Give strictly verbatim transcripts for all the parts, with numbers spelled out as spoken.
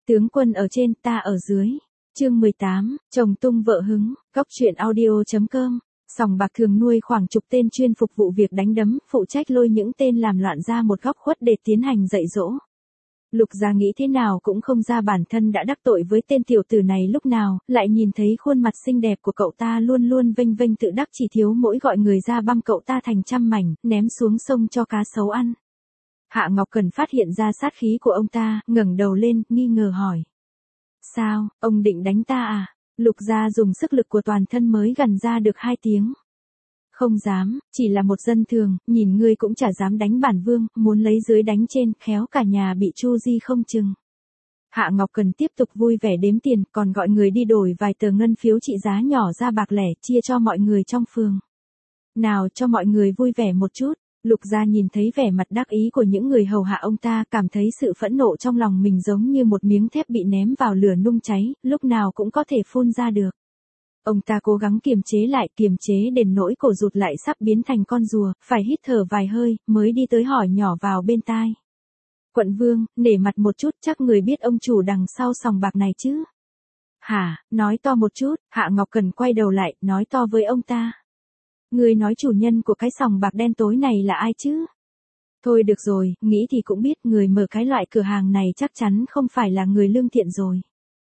Tướng quân ở trên, ta ở dưới. Chương mười tám, chồng tung vợ hứng, góc truyện audio.com. Sòng bạc thường nuôi khoảng chục tên chuyên phục vụ việc đánh đấm, phụ trách lôi những tên làm loạn ra một góc khuất để tiến hành dạy dỗ. Lục Gia nghĩ thế nào cũng không ra bản thân đã đắc tội với tên tiểu tử này lúc nào, lại nhìn thấy khuôn mặt xinh đẹp của cậu ta luôn luôn vênh vênh tự đắc, chỉ thiếu mỗi gọi người ra băm cậu ta thành trăm mảnh, ném xuống sông cho cá sấu ăn. Hạ Ngọc Cần phát hiện ra sát khí của ông ta, ngẩng đầu lên, nghi ngờ hỏi. Sao, ông định đánh ta à? Lục Gia dùng sức lực của toàn thân mới gằn ra được hai tiếng. Không dám, chỉ là một dân thường, nhìn ngươi cũng chả dám đánh bản vương, muốn lấy dưới đánh trên, khéo cả nhà bị chu di không chừng. Hạ Ngọc Cần tiếp tục vui vẻ đếm tiền, còn gọi người đi đổi vài tờ ngân phiếu trị giá nhỏ ra bạc lẻ, chia cho mọi người trong phường. Nào cho mọi người vui vẻ một chút. Lục Gia nhìn thấy vẻ mặt đắc ý của những người hầu hạ ông ta, cảm thấy sự phẫn nộ trong lòng mình giống như một miếng thép bị ném vào lửa nung cháy, lúc nào cũng có thể phun ra được. Ông ta cố gắng kiềm chế lại, kiềm chế đến nỗi cổ rụt lại sắp biến thành con rùa, phải hít thở vài hơi, mới đi tới hỏi nhỏ vào bên tai. Quận vương, nể mặt một chút, chắc người biết ông chủ đằng sau sòng bạc này chứ? Hả, nói to một chút. Hạ Ngọc Cần quay đầu lại, nói to với ông ta. Người nói chủ nhân của cái sòng bạc đen tối này là ai chứ? Thôi được rồi, nghĩ thì cũng biết người mở cái loại cửa hàng này chắc chắn không phải là người lương thiện rồi.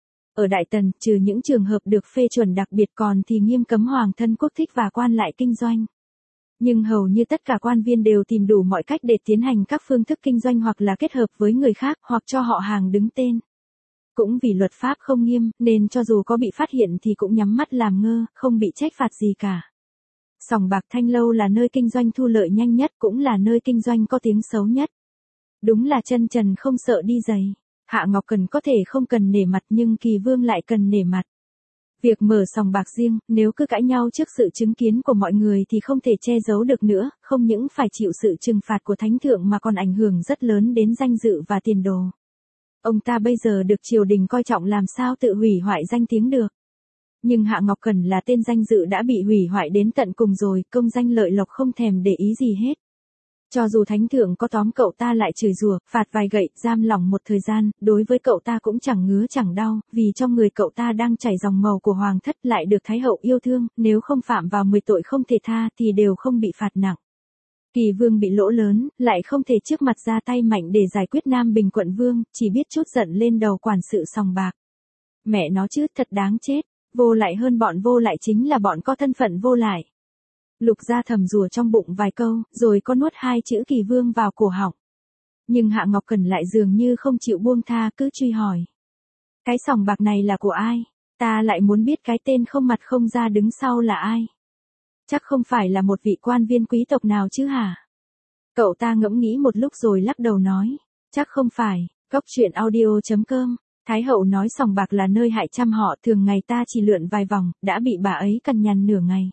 Ở Đại Tần, trừ những trường hợp được phê chuẩn đặc biệt còn thì nghiêm cấm hoàng thân quốc thích và quan lại kinh doanh. Nhưng hầu như tất cả quan viên đều tìm đủ mọi cách để tiến hành các phương thức kinh doanh hoặc là kết hợp với người khác hoặc cho họ hàng đứng tên. Cũng vì luật pháp không nghiêm, nên cho dù có bị phát hiện thì cũng nhắm mắt làm ngơ, không bị trách phạt gì cả. Sòng bạc Thanh Lâu là nơi kinh doanh thu lợi nhanh nhất, cũng là nơi kinh doanh có tiếng xấu nhất. Đúng là chân trần không sợ đi giày. Hạ Ngọc Cần có thể không cần nể mặt nhưng Kỳ Vương lại cần nể mặt. Việc mở sòng bạc riêng, nếu cứ cãi nhau trước sự chứng kiến của mọi người thì không thể che giấu được nữa, không những phải chịu sự trừng phạt của thánh thượng mà còn ảnh hưởng rất lớn đến danh dự và tiền đồ. Ông ta bây giờ được triều đình coi trọng, làm sao tự hủy hoại danh tiếng được. Nhưng Hạ Ngọc Cần là tên danh dự đã bị hủy hoại đến tận cùng rồi, công danh lợi lộc không thèm để ý gì hết. Cho dù thánh thượng có tóm cậu ta lại chửi rủa, phạt vài gậy, giam lỏng một thời gian, đối với cậu ta cũng chẳng ngứa chẳng đau, vì trong người cậu ta đang chảy dòng màu của hoàng thất, lại được thái hậu yêu thương, nếu không phạm vào mười tội không thể tha thì đều không bị phạt nặng. Kỳ Vương bị lỗ lớn, lại không thể trước mặt ra tay mạnh để giải quyết Nam Bình quận vương, chỉ biết trút giận lên đầu quản sự sòng bạc. Mẹ nó chứ, thật đáng chết. Vô lại hơn bọn vô lại chính là bọn có thân phận vô lại. Lục Gia thầm rủa trong bụng vài câu, rồi có nuốt hai chữ Kỳ Vương vào cổ họng. Nhưng Hạ Ngọc Cần lại dường như không chịu buông tha, cứ truy hỏi. Cái sòng bạc này là của ai? Ta lại muốn biết cái tên không mặt không da đứng sau là ai? Chắc không phải là một vị quan viên quý tộc nào chứ hả? Cậu ta ngẫm nghĩ một lúc rồi lắc đầu nói. Chắc không phải. Góc truyện audio.com. Thái hậu nói sòng bạc là nơi hại trăm họ, thường ngày ta chỉ lượn vài vòng, đã bị bà ấy cằn nhằn nửa ngày.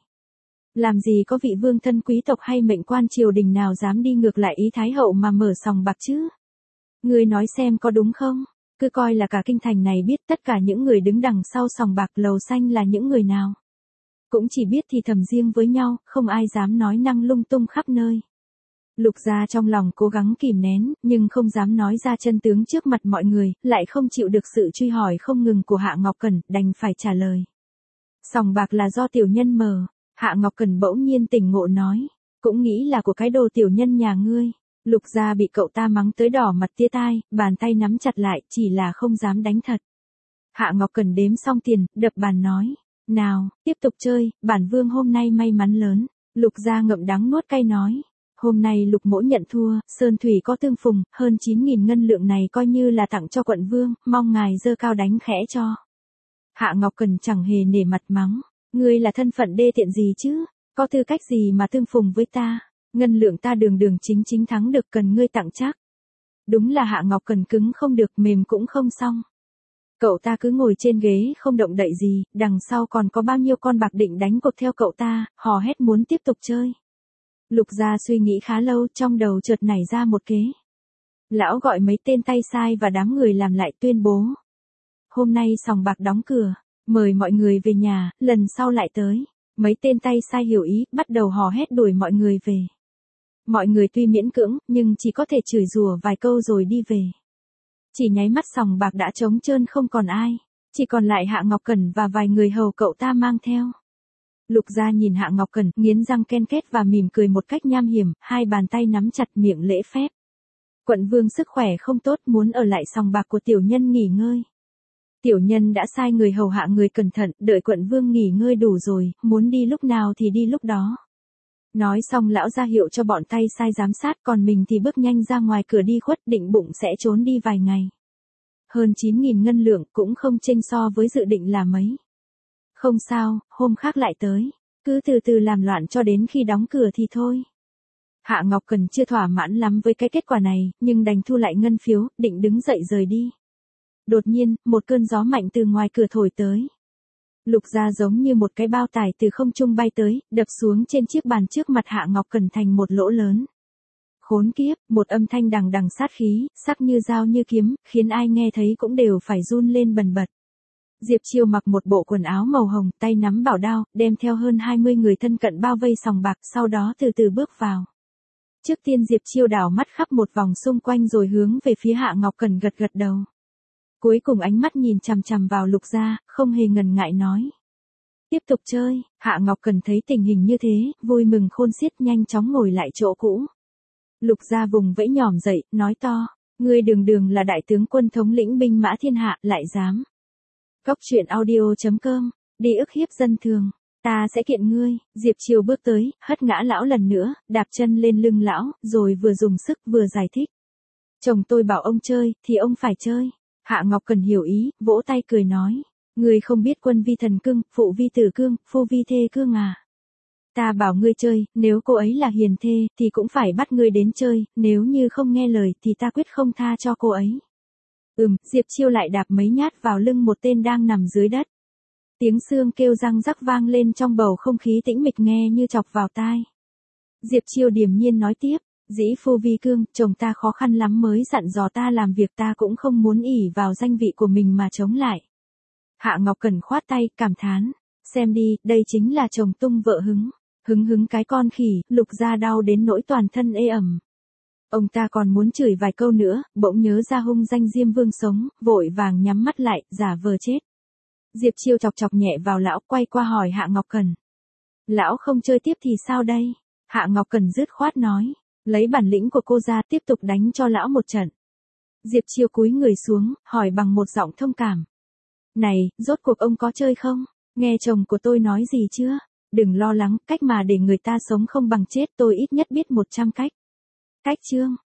Làm gì có vị vương thân quý tộc hay mệnh quan triều đình nào dám đi ngược lại ý thái hậu mà mở sòng bạc chứ? Ngươi nói xem có đúng không? Cứ coi là cả kinh thành này biết tất cả những người đứng đằng sau sòng bạc Lầu Xanh là những người nào. Cũng chỉ biết thì thầm riêng với nhau, không ai dám nói năng lung tung khắp nơi. Lục Gia trong lòng cố gắng kìm nén, nhưng không dám nói ra chân tướng trước mặt mọi người, lại không chịu được sự truy hỏi không ngừng của Hạ Ngọc Cần, đành phải trả lời. Sòng bạc là do tiểu nhân mở. Hạ Ngọc Cần bỗng nhiên tỉnh ngộ nói. Cũng nghĩ là của cái đồ tiểu nhân nhà ngươi. Lục Gia bị cậu ta mắng tới đỏ mặt tía tai, bàn tay nắm chặt lại, chỉ là không dám đánh thật. Hạ Ngọc Cần đếm xong tiền, đập bàn nói. Nào, tiếp tục chơi, bản vương hôm nay may mắn lớn. Lục Gia ngậm đắng nuốt cay nói. Hôm nay Lục mỗ nhận thua, Sơn Thủy có tương phùng, hơn chín nghìn ngân lượng này coi như là tặng cho quận vương, mong ngài dơ cao đánh khẽ cho. Hạ Ngọc Cần chẳng hề nể mặt mắng. Ngươi là thân phận đê tiện gì chứ? Có tư cách gì mà tương phùng với ta? Ngân lượng ta đường đường chính chính thắng được, cần ngươi tặng chắc. Đúng là Hạ Ngọc Cần cứng không được, mềm cũng không xong. Cậu ta cứ ngồi trên ghế không động đậy gì, đằng sau còn có bao nhiêu con bạc định đánh cuộc theo cậu ta, hò hét muốn tiếp tục chơi. Lục Gia suy nghĩ khá lâu, trong đầu chợt nảy ra một kế. Lão gọi mấy tên tay sai và đám người làm lại tuyên bố. Hôm nay sòng bạc đóng cửa, mời mọi người về nhà, lần sau lại tới. Mấy tên tay sai hiểu ý, bắt đầu hò hét đuổi mọi người về. Mọi người tuy miễn cưỡng, nhưng chỉ có thể chửi rủa vài câu rồi đi về. Chỉ nháy mắt sòng bạc đã trống trơn không còn ai. Chỉ còn lại Hạ Ngọc Cẩn và vài người hầu cậu ta mang theo. Lục gia nhìn Hạ Ngọc Cẩn, nghiến răng ken két và mỉm cười một cách nham hiểm, hai bàn tay nắm chặt miệng lễ phép. Quận vương sức khỏe không tốt, muốn ở lại sòng bạc của tiểu nhân nghỉ ngơi. Tiểu nhân đã sai người hầu hạ người cẩn thận, đợi quận vương nghỉ ngơi đủ rồi, muốn đi lúc nào thì đi lúc đó. Nói xong lão ra hiệu cho bọn tay sai giám sát, còn mình thì bước nhanh ra ngoài cửa đi khuất, định bụng sẽ trốn đi vài ngày. Hơn chín nghìn ngân lượng cũng không chênh so với dự định là mấy. Không sao, hôm khác lại tới. Cứ từ từ làm loạn cho đến khi đóng cửa thì thôi. Hạ Ngọc Cẩn chưa thỏa mãn lắm với cái kết quả này, nhưng đành thu lại ngân phiếu, định đứng dậy rời đi. Đột nhiên, một cơn gió mạnh từ ngoài cửa thổi tới. Lục gia giống như một cái bao tải từ không trung bay tới, đập xuống trên chiếc bàn trước mặt Hạ Ngọc Cẩn thành một lỗ lớn. Khốn kiếp, một âm thanh đằng đằng sát khí, sắc như dao như kiếm, khiến ai nghe thấy cũng đều phải run lên bần bật. Diệp Chiêu mặc một bộ quần áo màu hồng, tay nắm bảo đao, đem theo hơn hai mươi người thân cận bao vây sòng bạc, sau đó từ từ bước vào. Trước tiên Diệp Chiêu đảo mắt khắp một vòng xung quanh rồi hướng về phía Hạ Ngọc Cẩn gật gật đầu. Cuối cùng ánh mắt nhìn chằm chằm vào Lục gia, không hề ngần ngại nói. Tiếp tục chơi. Hạ Ngọc Cẩn thấy tình hình như thế, vui mừng khôn xiết, nhanh chóng ngồi lại chỗ cũ. Lục gia vùng vẫy nhỏm dậy, nói to. Ngươi đường đường là đại tướng quân thống lĩnh binh mã thiên hạ, lại dám. Cóc truyện audio chấm com, đi ức hiếp dân thường. Ta sẽ kiện ngươi. Diệp Chiêu bước tới, hất ngã lão lần nữa, đạp chân lên lưng lão, rồi vừa dùng sức vừa giải thích. Chồng tôi bảo ông chơi, thì ông phải chơi. Hạ Ngọc Cẩn hiểu ý, vỗ tay cười nói. Ngươi không biết quân vi thần cương, phụ vi tử cương, phu vi thê cương à. Ta bảo ngươi chơi, nếu cô ấy là hiền thê, thì cũng phải bắt ngươi đến chơi, nếu như không nghe lời thì ta quyết không tha cho cô ấy. Ừm, Diệp Chiêu lại đạp mấy nhát vào lưng một tên đang nằm dưới đất. Tiếng xương kêu răng rắc vang lên trong bầu không khí tĩnh mịch nghe như chọc vào tai. Diệp Chiêu điềm nhiên nói tiếp. Dĩ phu vi cương, chồng ta khó khăn lắm mới dặn dò ta làm việc, ta cũng không muốn ỷ vào danh vị của mình mà chống lại. Hạ Ngọc Cẩn khoát tay, cảm thán. Xem đi, đây chính là chồng tung vợ hứng. Hứng hứng cái con khỉ, Lục gia đau đến nỗi toàn thân ê ẩm. Ông ta còn muốn chửi vài câu nữa, bỗng nhớ ra hung danh Diêm Vương sống, vội vàng nhắm mắt lại, giả vờ chết. Diệp Chiêu chọc chọc nhẹ vào lão, quay qua hỏi Hạ Ngọc Cẩn. Lão không chơi tiếp thì sao đây? Hạ Ngọc Cẩn dứt khoát nói. Lấy bản lĩnh của cô ra, tiếp tục đánh cho lão một trận. Diệp Chiêu cúi người xuống, hỏi bằng một giọng thông cảm. Này, rốt cuộc ông có chơi không? Nghe chồng của tôi nói gì chưa? Đừng lo lắng, cách mà để người ta sống không bằng chết tôi ít nhất biết một trăm cách. Cách chương.